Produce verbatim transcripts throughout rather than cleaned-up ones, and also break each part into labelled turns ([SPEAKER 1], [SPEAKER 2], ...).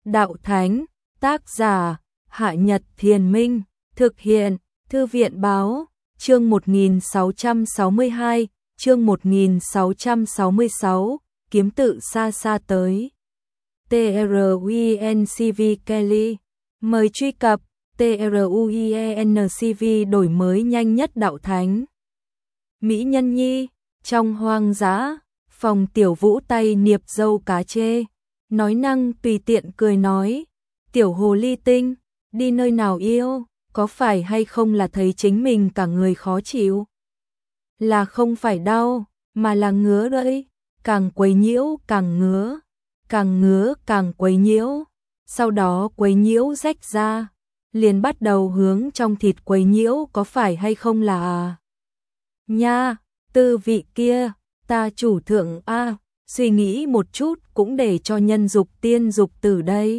[SPEAKER 1] Đạo Thánh, tác giả, Hạ Nhật Thiền Minh, thực hiện, Thư viện Báo, chương một nghìn sáu trăm sáu mươi hai, chương một nghìn sáu trăm sáu mươi sáu, kiếm tự xa xa tới. truencv Kelly, mời truy cập, truencv đổi mới nhanh nhất Đạo Thánh. Mỹ Nhân Nhi, trong hoang dã, Phòng Tiểu Vũ tay niệp dâu cá chê, nói năng tùy tiện cười nói, tiểu hồ ly tinh, đi nơi nào yêu, có phải hay không là thấy chính mình cả người khó chịu? Là không phải đau, mà là ngứa đấy, càng quấy nhiễu càng ngứa, càng ngứa càng quấy nhiễu, sau đó quấy nhiễu rách ra, liền bắt đầu hướng trong thịt quấy nhiễu, có phải hay không là à? Nha, tư vị kia, ta chủ thượng a, suy nghĩ một chút cũng để cho nhân dục tiên dục tử đây.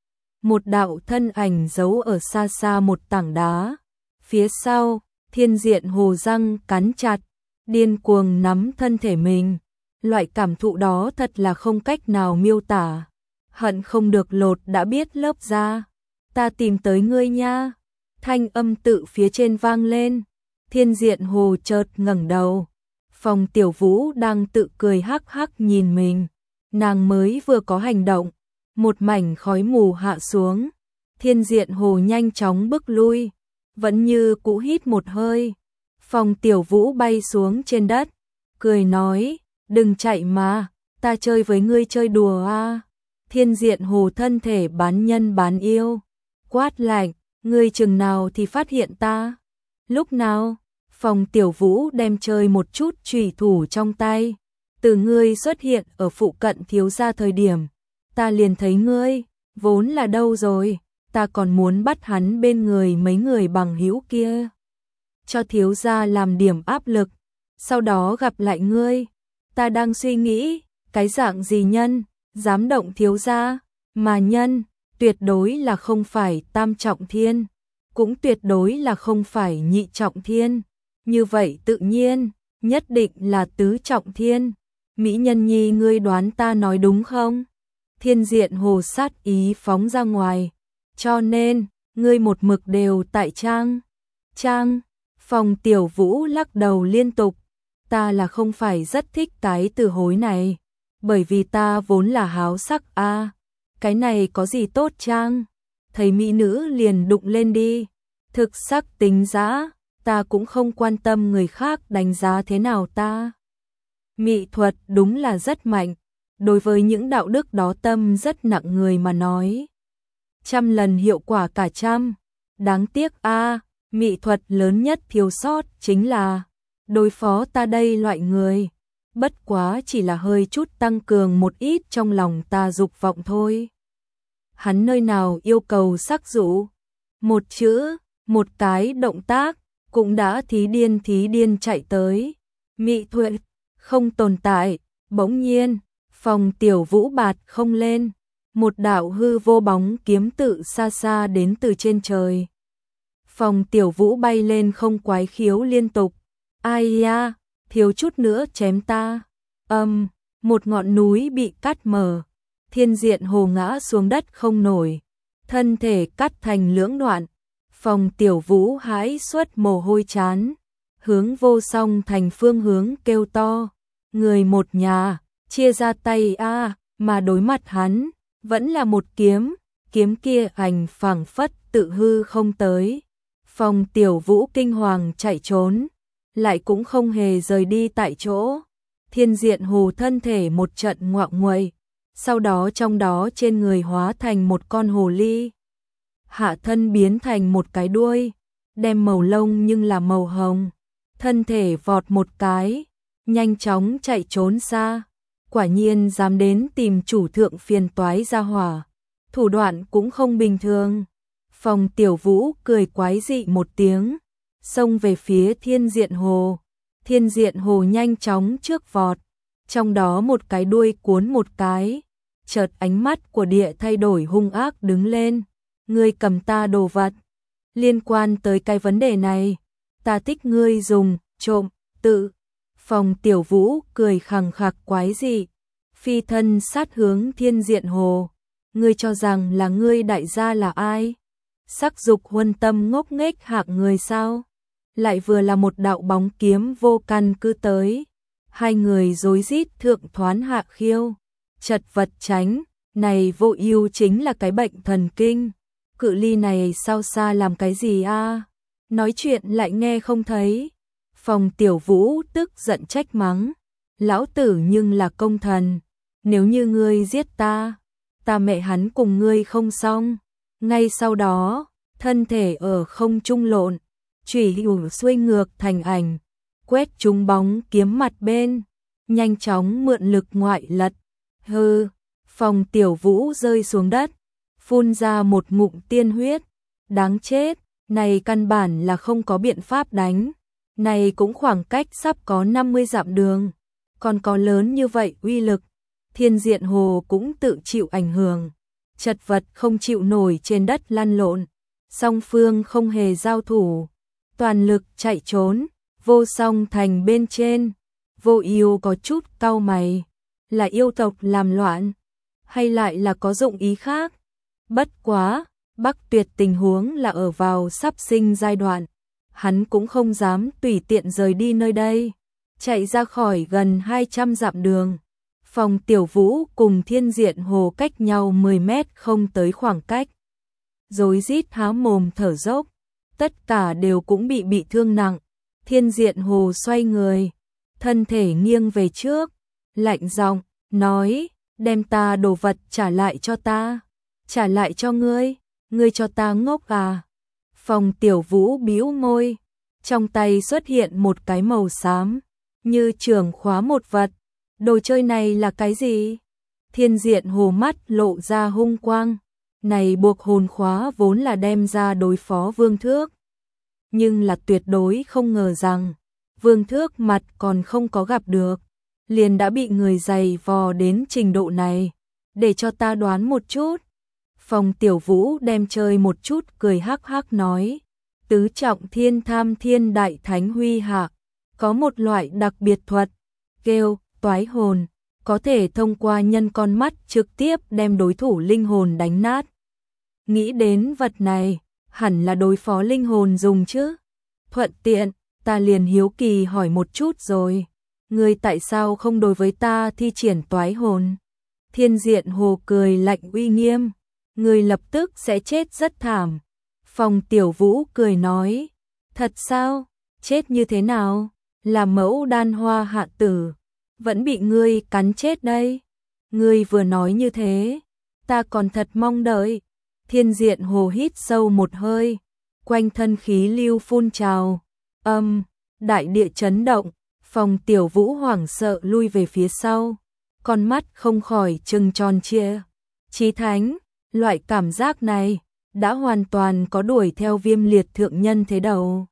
[SPEAKER 1] Một đạo thân ảnh giấu ở xa xa một tảng đá, phía sau, Thiên Diện Hồ răng cắn chặt, điên cuồng nắm thân thể mình, loại cảm thụ đó thật là không cách nào miêu tả, hận không được lột đã biết lớp da. Ta tìm tới ngươi nha, thanh âm tự phía trên vang lên, Thiên Diện Hồ chợt ngẩng đầu. Phòng Tiểu Vũ đang tự cười hắc hắc nhìn mình, nàng mới vừa có hành động, một mảnh khói mù hạ xuống, Thiên Diện Hồ nhanh chóng bước lui, vẫn như cũ hít một hơi. Phòng Tiểu Vũ bay xuống trên đất, cười nói, đừng chạy mà, ta chơi với ngươi chơi đùa à. Thiên Diện Hồ thân thể bán nhân bán yêu, quát lạnh, ngươi chừng nào thì phát hiện ta? Lúc nào? Phòng Tiểu Vũ đem chơi một chút chủy thủ trong tay, từ ngươi xuất hiện ở phụ cận thiếu gia thời điểm, ta liền thấy ngươi, vốn là đâu rồi, ta còn muốn bắt hắn bên người mấy người bằng hữu kia, cho thiếu gia làm điểm áp lực, sau đó gặp lại ngươi, ta đang suy nghĩ, cái dạng gì nhân, dám động thiếu gia, mà nhân, tuyệt đối là không phải tam trọng thiên, cũng tuyệt đối là không phải nhị trọng thiên. Như vậy tự nhiên, nhất định là tứ trọng thiên. Mỹ Nhân Nhi, ngươi đoán ta nói đúng không? Thiên Diện Hồ sát ý phóng ra ngoài. Cho nên, ngươi một mực đều tại trang. Trang, Phòng Tiểu Vũ lắc đầu liên tục. Ta là không phải rất thích cái từ hối này. Bởi vì ta vốn là háo sắc a. À, cái này có gì tốt trang? Thấy mỹ nữ liền đụng lên đi. Thực sắc tính dã. Ta cũng không quan tâm người khác đánh giá thế nào ta. Mỹ thuật đúng là rất mạnh, đối với những đạo đức đó tâm rất nặng người mà nói. Trăm lần hiệu quả cả trăm, đáng tiếc a, à, mỹ thuật lớn nhất thiếu sót chính là đối phó ta đây loại người. Bất quá chỉ là hơi chút tăng cường một ít trong lòng ta dục vọng thôi. Hắn nơi nào yêu cầu sắc dụ, một chữ, một cái động tác, cũng đã thí điên thí điên chạy tới. Mỹ thuật không tồn tại, bỗng nhiên, Phòng Tiểu Vũ bạt không lên, một đạo hư vô bóng kiếm tự xa xa đến từ trên trời. Phòng Tiểu Vũ bay lên không quái khiếu liên tục, ai ya, thiếu chút nữa chém ta. Âm, um, một ngọn núi bị cắt mở, Thiên Diện Hồ ngã xuống đất không nổi, thân thể cắt thành lưỡng đoạn. Phòng Tiểu Vũ hãi suốt mồ hôi chán, hướng Vô Song Thành phương hướng kêu to, người một nhà, chia ra tay a, à, mà đối mặt hắn, vẫn là một kiếm, kiếm kia ảnh phảng phất tự hư không tới. Phòng Tiểu Vũ kinh hoàng chạy trốn, lại cũng không hề rời đi tại chỗ. Thiên Diện Hồ thân thể một trận ngoạng nguậy, sau đó trong đó trên người hóa thành một con hồ ly. Hạ thân biến thành một cái đuôi, đem màu lông nhưng là màu hồng, thân thể vọt một cái, nhanh chóng chạy trốn xa, quả nhiên dám đến tìm chủ thượng phiền toái ra hỏa, thủ đoạn cũng không bình thường. Phòng Tiểu Vũ cười quái dị một tiếng, xông về phía Thiên Diện Hồ, Thiên Diện Hồ nhanh chóng trước vọt, trong đó một cái đuôi cuốn một cái, chợt ánh mắt của địa thay đổi hung ác đứng lên. Ngươi cầm ta đồ vật, liên quan tới cái vấn đề này, ta thích ngươi dùng, trộm, tự. Phòng Tiểu Vũ cười khằng khặc quái dị, phi thân sát hướng Thiên Diện Hồ, ngươi cho rằng là ngươi đại gia là ai? Sắc dục huân tâm ngốc nghếch hạng người sao? Lại vừa là một đạo bóng kiếm vô căn cứ tới. Hai người rối rít thượng thoán hạ khiêu, chật vật tránh, này Vô Ưu chính là cái bệnh thần kinh. Cự ly này sao xa làm cái gì a? Nói chuyện lại nghe không thấy. Phòng Tiểu Vũ tức giận trách mắng, lão tử nhưng là công thần, nếu như ngươi giết ta, ta mẹ hắn cùng ngươi không xong. Ngay sau đó, thân thể ở không trung lộn, chủy hữu xuôi ngược thành ảnh, quét trúng bóng kiếm mặt bên, nhanh chóng mượn lực ngoại lật. Hừ, Phòng Tiểu Vũ rơi xuống đất, phun ra một ngụm tiên huyết, đáng chết, này căn bản là không có biện pháp đánh. Này cũng khoảng cách sắp có năm mươi dặm đường, còn có lớn như vậy uy lực, Thiên Diện Hồ cũng tự chịu ảnh hưởng, chật vật không chịu nổi trên đất lăn lộn. Song phương không hề giao thủ, toàn lực chạy trốn. Vô Song Thành bên trên, Vô Ưu có chút cau mày, là yêu tộc làm loạn, hay lại là có dụng ý khác? Bất quá, Bắc Tuyệt tình huống là ở vào sắp sinh giai đoạn, hắn cũng không dám tùy tiện rời đi nơi đây, chạy ra khỏi gần hai trăm dặm đường. Phòng Tiểu Vũ cùng Thiên Diện Hồ cách nhau mười mét không tới khoảng cách, rối rít há mồm thở dốc, tất cả đều cũng bị bị thương nặng. Thiên Diện Hồ xoay người, thân thể nghiêng về trước, lạnh giọng nói, đem ta đồ vật trả lại cho ta. Trả lại cho ngươi, ngươi cho ta ngốc à? Phòng Tiểu Vũ bĩu môi, trong tay xuất hiện một cái màu xám, như trường khóa một vật. Đồ chơi này là cái gì? Thiên Diện Hồ mắt lộ ra hung quang, này buộc hồn khóa vốn là đem ra đối phó Vương Thước, nhưng là tuyệt đối không ngờ rằng Vương Thước mặt còn không có gặp được, liền đã bị người giày vò đến trình độ này. Để cho ta đoán một chút. Phòng Tiểu Vũ đem chơi một chút cười hắc hắc nói, tứ trọng thiên tham thiên đại thánh huy hạ, có một loại đặc biệt thuật, kêu toái hồn, có thể thông qua nhân con mắt trực tiếp đem đối thủ linh hồn đánh nát. Nghĩ đến vật này, hẳn là đối phó linh hồn dùng chứ. Thuận tiện, ta liền hiếu kỳ hỏi một chút rồi, ngươi tại sao không đối với ta thi triển toái hồn? Thiên Diện Hồ cười lạnh uy nghiêm, ngươi lập tức sẽ chết rất thảm. Phòng Tiểu Vũ cười nói, thật sao? Chết như thế nào? Là mẫu đan hoa hạ tử, vẫn bị ngươi cắn chết đây. Ngươi vừa nói như thế, ta còn thật mong đợi. Thiên Diện Hồ hít sâu một hơi, quanh thân khí lưu phun trào, âm, đại địa chấn động. Phòng Tiểu Vũ hoảng sợ lui về phía sau, con mắt không khỏi trừng tròn trịa. Chí thánh, loại cảm giác này đã hoàn toàn có đuổi theo Viêm Liệt thượng nhân thế đầu.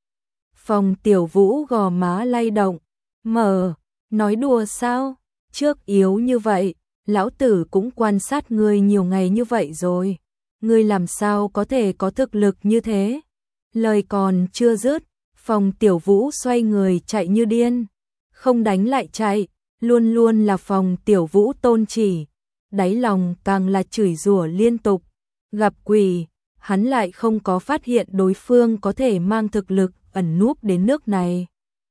[SPEAKER 1] Phòng Tiểu Vũ gò má lay động, mở, nói đùa sao? Trước yếu như vậy, lão tử cũng quan sát ngươi nhiều ngày như vậy rồi, ngươi làm sao có thể có thực lực như thế? Lời còn chưa dứt, Phòng Tiểu Vũ xoay người chạy như điên, không đánh lại chạy, luôn luôn là Phòng Tiểu Vũ tôn chỉ, đáy lòng càng là chửi rủa liên tục. Gặp quỷ, hắn lại không có phát hiện đối phương có thể mang thực lực ẩn núp đến nước này.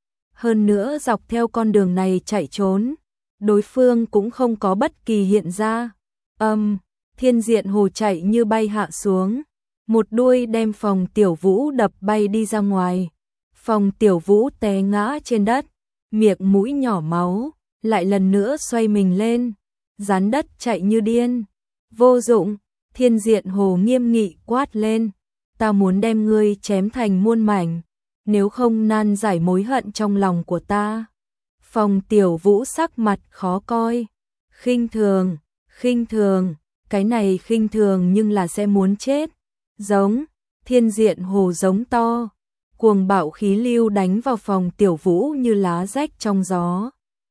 [SPEAKER 1] Hơn nữa dọc theo con đường này chạy trốn, đối phương cũng không có bất kỳ hiện ra. Âm, Thiên Diện Hồ chạy như bay hạ xuống, một đuôi đem Phòng Tiểu Vũ đập bay đi ra ngoài. Phòng Tiểu Vũ té ngã trên đất, miệng mũi nhỏ máu, lại lần nữa xoay mình lên, dán đất chạy như điên. Vô dụng, Thiên Diện Hồ nghiêm nghị quát lên, ta muốn đem ngươi chém thành muôn mảnh, nếu không nan giải mối hận trong lòng của ta. Phòng Tiểu Vũ sắc mặt khó coi, khinh thường, khinh thường, cái này khinh thường nhưng là sẽ muốn chết. Giống, Thiên Diện Hồ giống to, cuồng bạo khí lưu đánh vào Phòng Tiểu Vũ như lá rách trong gió.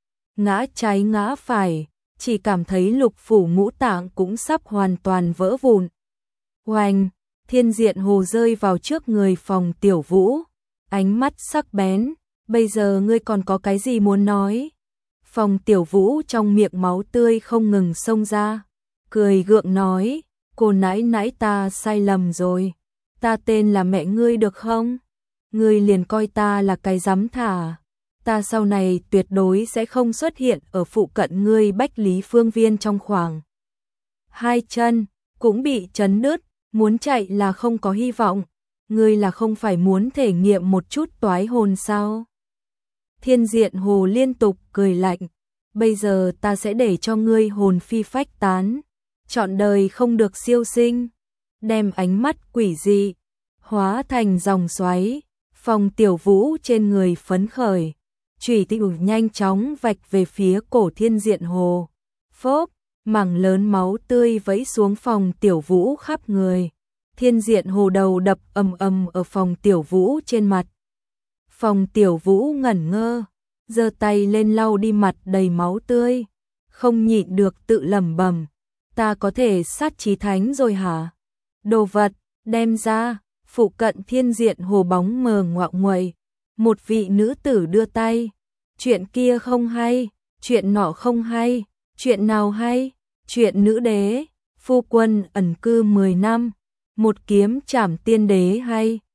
[SPEAKER 1] Ngã trái ngã phải, chỉ cảm thấy lục phủ ngũ tạng cũng sắp hoàn toàn vỡ vụn. Oanh, Thiên Diện Hồ rơi vào trước người Phòng Tiểu Vũ, ánh mắt sắc bén, bây giờ ngươi còn có cái gì muốn nói? Phòng Tiểu Vũ trong miệng máu tươi không ngừng xông ra, cười gượng nói, cô nãi nãi ta sai lầm rồi, ta tên là mẹ ngươi được không? Ngươi liền coi ta là cái dám thả, ta sau này tuyệt đối sẽ không xuất hiện ở phụ cận ngươi Bách Lý Phương Viên trong khoảng. Hai chân cũng bị chấn nứt, muốn chạy là không có hy vọng, ngươi là không phải muốn thể nghiệm một chút toái hồn sao? Thiên Diện Hồ liên tục cười lạnh, bây giờ ta sẽ để cho ngươi hồn phi phách tán, trọn đời không được siêu sinh, đem ánh mắt quỷ dị hóa thành dòng xoáy, Phong Tiểu Vũ trên người phấn khởi, chủy tiểu nhanh chóng vạch về phía cổ Thiên Diện Hồ. Phốp, mảng lớn máu tươi vẫy xuống Phong Tiểu Vũ khắp người. Thiên Diện Hồ đầu đập ầm ầm ở Phong Tiểu Vũ trên mặt. Phong Tiểu Vũ ngẩn ngơ, giơ tay lên lau đi mặt đầy máu tươi, không nhịn được tự lẩm bẩm, ta có thể sát chí thánh rồi hả? Đồ vật, đem ra. Phụ cận Thiên Diện Hồ bóng mờ ngoạo nguậy, một vị nữ tử đưa tay, chuyện kia không hay, chuyện nọ không hay, chuyện nào hay, chuyện nữ đế, phu quân ẩn cư mười năm, một kiếm trảm tiên đế hay.